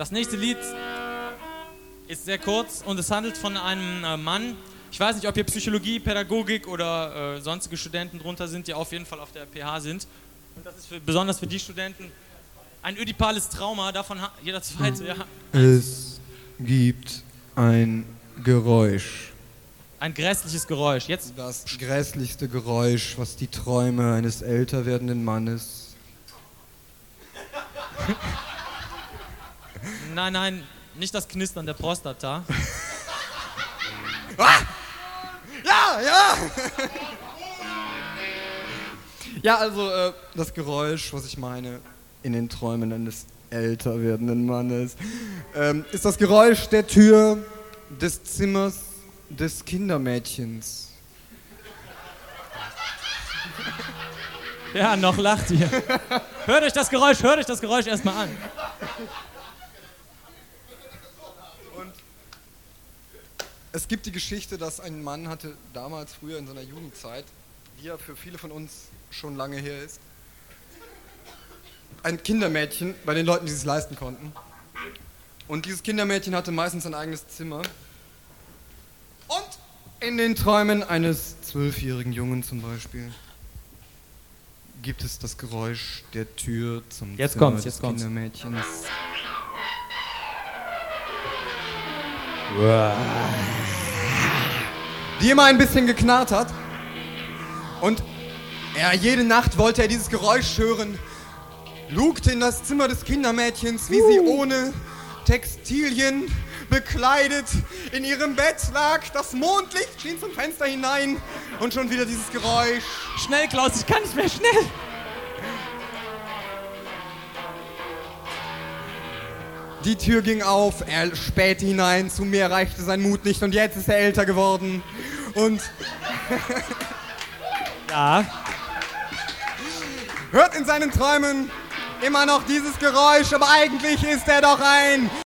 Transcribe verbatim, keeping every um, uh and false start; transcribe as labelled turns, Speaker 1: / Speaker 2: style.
Speaker 1: Das nächste Lied ist sehr kurz und es handelt von einem äh, Mann. Ich weiß nicht, ob hier Psychologie, Pädagogik oder äh, sonstige Studenten drunter sind, die auf jeden Fall auf der P H sind. Und das ist für, besonders für die Studenten ein ödipales Trauma. Davon hat jeder Zweite. Ja,
Speaker 2: Es gibt ein Geräusch.
Speaker 1: ein grässliches Geräusch. Jetzt
Speaker 2: Das grässlichste Geräusch, was die Träume eines älter werdenden Mannes.
Speaker 1: Nein, nein, nicht das Knistern der Prostata.
Speaker 2: Ah! Ja, ja! Ja, also äh, das Geräusch, was ich meine, in den Träumen eines älter werdenden Mannes, ähm, ist das Geräusch der Tür des Zimmers des Kindermädchens.
Speaker 1: Ja, noch lacht ihr. Hört euch das Geräusch, hört euch das Geräusch erstmal an.
Speaker 2: Und es gibt die Geschichte, dass ein Mann hatte damals, früher in seiner Jugendzeit, die ja für viele von uns schon lange her ist, ein Kindermädchen bei den Leuten, die es leisten konnten. Und dieses Kindermädchen hatte meistens ein eigenes Zimmer. Und in den Träumen eines zwölfjährigen Jungen zum Beispiel gibt es das Geräusch der Tür zum
Speaker 1: Jetzt
Speaker 2: Zimmer
Speaker 1: kommt's,
Speaker 2: des
Speaker 1: jetzt kommt's.
Speaker 2: Kindermädchens. Die immer ein bisschen geknarrt hat. Und er, jede Nacht wollte er dieses Geräusch hören, lugte in das Zimmer des Kindermädchens, wie sie ohne Textilien bekleidet in ihrem Bett lag. Das Mondlicht schien zum Fenster hinein und schon wieder dieses Geräusch.
Speaker 1: Schnell, Klaus, ich kann nicht mehr, schnell.
Speaker 2: Die Tür ging auf, er spähte hinein, zu mehr reichte sein Mut nicht und jetzt ist er älter geworden. Und
Speaker 1: Ja.
Speaker 2: hört in seinen Träumen immer noch dieses Geräusch, aber eigentlich ist er doch ein